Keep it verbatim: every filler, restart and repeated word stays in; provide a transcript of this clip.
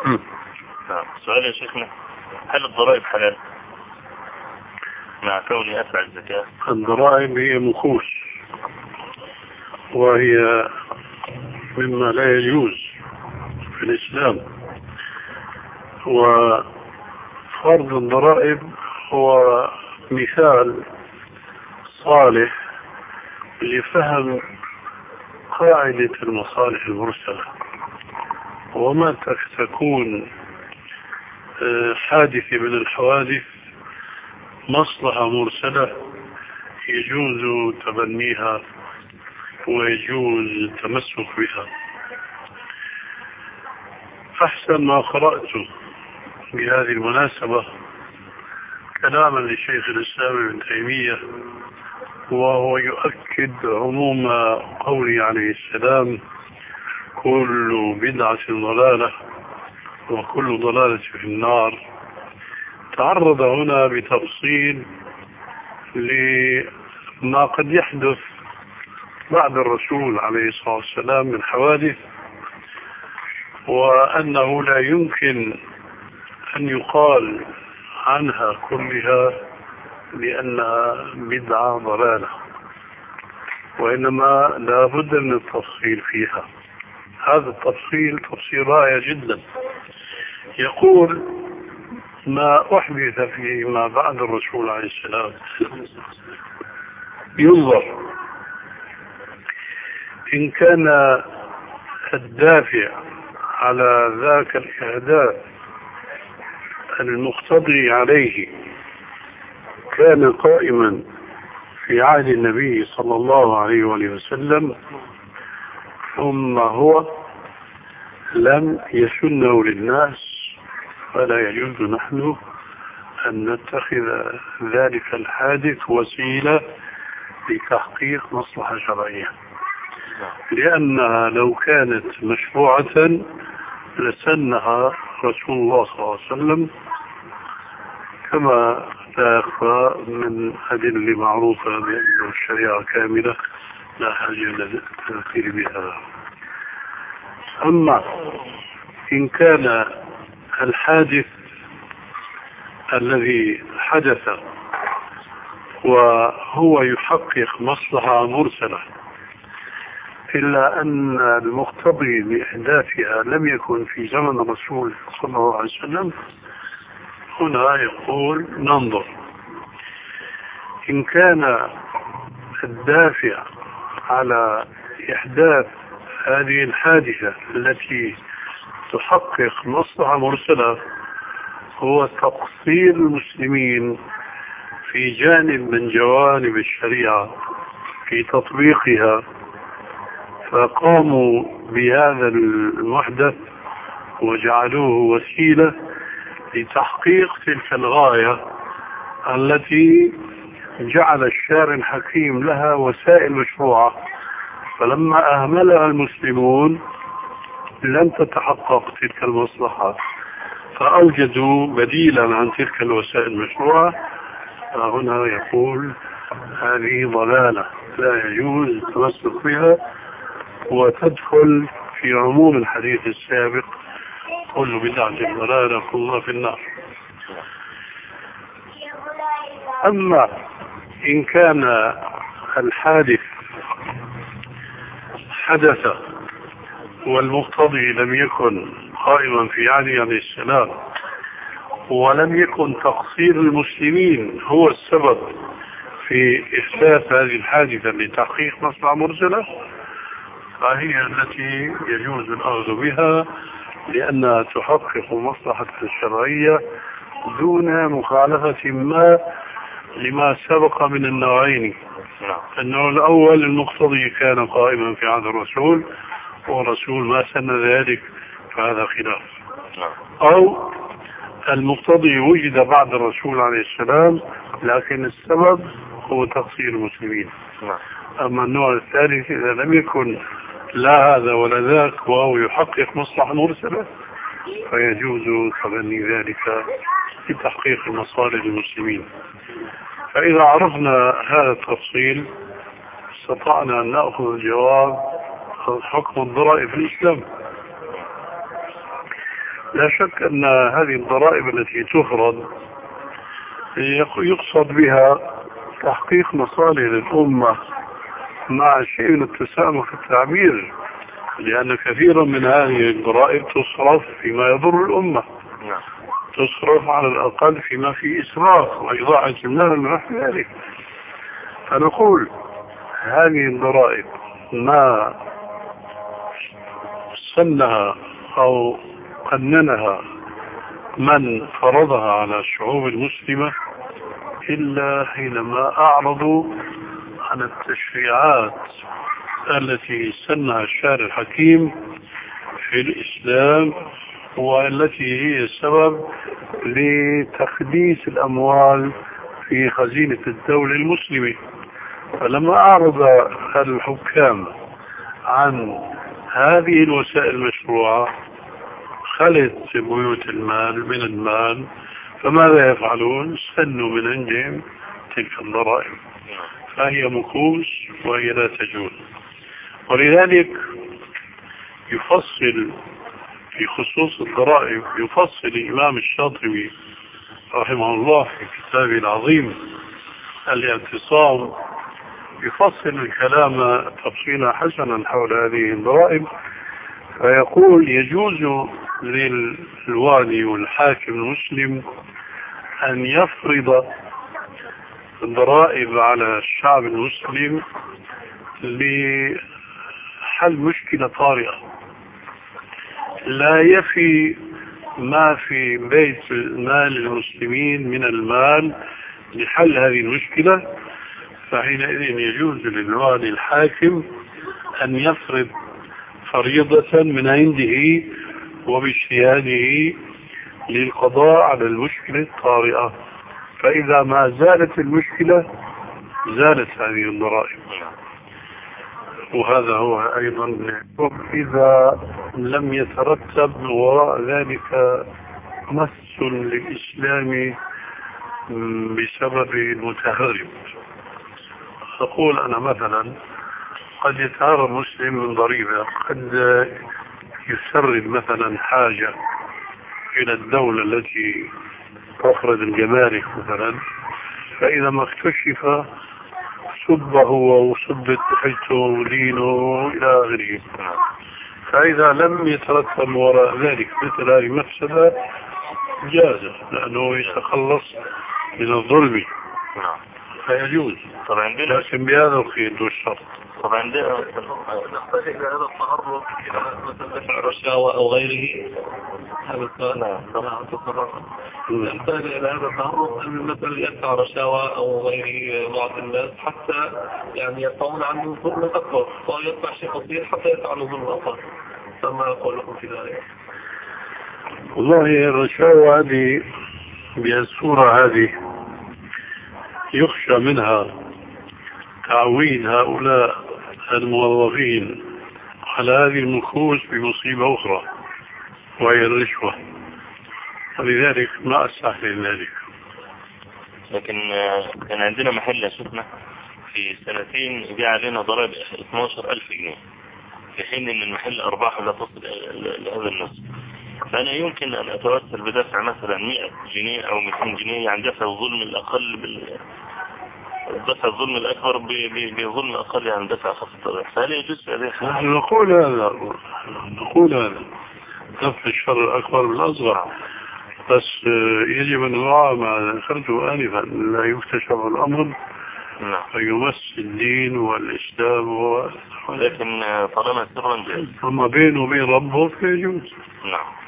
نعم. سؤال يا شيخنا، هل الضرائب حلال مع كوني أدفع الزكاة؟ الضرائب هي مخوص، وهي مما لا يجوز في الإسلام، وفرض الضرائب هو مثال صالح لفهم قاعدة المصالح المرسلة، وما تكون حادثة من الحوادث مصلحة مرسلة يجوز تبنيها ويجوز التمسك بها. أحسن ما قرأت بهذه المناسبة كلاما لشيخ الإسلام ابن تيمية، وهو يؤكد عموم قوله عليه السلام: كل بدعة ضلالة وكل ضلالة في النار. تعرض هنا بتفصيل لما قد يحدث بعد الرسول عليه الصلاة والسلام من حوادث، وأنه لا يمكن أن يقال عنها كلها لأنها بدعة ضلالة، وإنما لا بد من التفصيل فيها. هذا التفصيل تفصيل رائع جدا. يقول: ما أحدث فيما بعد الرسول عليه السلام ينظر إن كان الدافع على ذاك الإحداث المقتضي عليه كان قائما في عهد النبي صلى الله عليه وسلم، ثم هو لم يسنه للناس، فلا يجوز نحن أن نتخذ ذلك الحادث وسيلة لتحقيق مصلحة شرعية، لأنها لو كانت مشروعة لسنها رسول الله صلى الله عليه وسلم، كما لا يخفى من أدلة معروفة بأن الشريعة كاملة لا حاجة إلى التذكير بها. أما إن كان الحادث الذي حدث وهو يحقق مصلحة مرسلة إلا أن المقتضي لإحداثها لم يكن في زمن الرسول صلى الله عليه وسلم، هنا يقول ننظر. إن كان الدافع على إحداث هذه الحادثة التي تحقق مصلحة مرسلة هو تقصير المسلمين في جانب من جوانب الشريعة في تطبيقها، فقاموا بهذا المحدث وجعلوه وسيلة لتحقيق تلك الغاية التي جعل الشارع الحكيم لها وسائل مشروعة، فلما أهملها المسلمون لم تتحقق تلك المصلحة، فأوجدوا بديلا عن تلك الوسائل المشروعة. هنا يقول هذه ضلالة لا يجوز التمسك بها، وتدخل في عموم الحديث السابق: كل بدعة ضلالة كلها في النار. أما إن كان الحادث حدث والمقتضي لم يكن قائما في عهد عليه السلام، ولم يكن تقصير المسلمين هو السبب في إحداث هذه الحادثة لتحقيق مصلحة مرسلة، فهي التي يجوز الأخذ بها لأنها تحقق مصلحة الشرعية دون مخالفة ما لما سبق من النوعين. النوع الأول المقتضي كان قائما في عهد الرسول والرسول ما سن ذلك، فهذا خلاف. أو المقتضي وجد بعد الرسول عليه السلام لكن السبب هو تقصير المسلمين. أما النوع الثالث إذا لم يكن لا هذا ولا ذاك وهو يحقق مصلحة مرسلة فيجوز تبني ذلك لتحقيق المصالح المسلمين. فإذا عرفنا هذا التفصيل استطعنا أن نأخذ الجواب عن حكم الضرائب في الإسلام. لا شك أن هذه الضرائب التي تفرض يقصد بها تحقيق مصالح للأمة مع شيء من التسامح في التعبير، لأن كثيرا من هذه الضرائب تصرف فيما يضر الأمة، تصرف على الأقل فيما فيه إسراف وإضاعة المال ونحو ذلك. فنقول هذه الضرائب ما سنها أو قننها من فرضها على الشعوب المسلمة إلا حينما أعرضوا عن التشريعات التي سنها الشارع الحكيم في الإسلام والتي هي السبب لتخديس الأموال في خزينة الدولة المسلمة. فلما أعرض الحكام عن هذه الوسائل المشروعة خلت بيوت المال من المال، فماذا يفعلون؟ سنوا من عندهم تلك الضرائب، فهي مكوس وهي لا تجوز. ولذلك يفصل في خصوص الضرائب، يفصل الإمام الشاطبي رحمه الله في كتابه العظيم الاعتصام، يفصل الكلام تفصيلا حسنا حول هذه الضرائب، فيقول يجوز للوالي والحاكم المسلم أن يفرض الضرائب على الشعب المسلم لحل مشكلة طارئة لا يفي ما في بيت مال المسلمين من المال لحل هذه المشكلة، فحينئذ يجوز للوالي الحاكم أن يفرض فريضة من عنده وباجتهاده للقضاء على المشكلة الطارئة، فإذا ما زالت المشكلة زالت هذه الضرائب. وهذا هو أيضا إذا لم يترتب وراء ذلك مس للإسلام بسبب المتهرب. أقول أنا مثلا قد يتهرب مسلم من ضريبة، قد يسرد مثلا حاجة إلى الدولة التي تفرض الجمارك مثلا، فإذا ما اكتشف سب هو وسبت حجته ودينه إلى آخره. فإذا لم يترتب وراء ذلك مثل هذه المفسدة جاز، لأنه يتخلص من الظلم فيجوز، لكن بهذا القيد والشرط. طبعا عندنا نحتاج إلى هذا التهرب إلى مثلا دفع رشاوى أو غيره. هذا السؤال نعم تصرف. نحتاج إلى هذا التهرب أن مثلا يدفع رشاوى أو غيره بعض الناس حتى يعني يدفعون عنه ظلم أكبر، فيدفع شيء بسيط حتى يدفع عنه ظلم أكبر. فما أقول لكم في ذلك؟ والله الرشاوى هذه بالصورة هذه يخشى منها تعويد هؤلاء الموظفين على هذه المكوس بمصيبة أخرى وهي الرشوة، ولذلك ما أستحسن ذلك. لكن كان عندنا محل شفنا في سنتين جاء علينا ضرائب اثني عشر ألف جنيه، في حين ان المحل أرباحه لا تصل لهذا النصف. فأنا يمكن أن أتوسل بدفع مثلا مئة جنيه أو مئتين جنيه عن دفع الظلم الأقل بال دفع الظلم الأكبر بظلم الأقل عن دفع خفض الضرائب. فهل يجوز هذه الحالة؟ نحن نقول هذا نقول هذا دفع الشر الأكبر بالأصغر، بس يجب أن نراعي ما ذكرته آنفا لا يكتشف الأمر فيمس الدين والإسلام و... لكن طالما سرا جائز أما بينه وبين ربه فيجوز. نعم.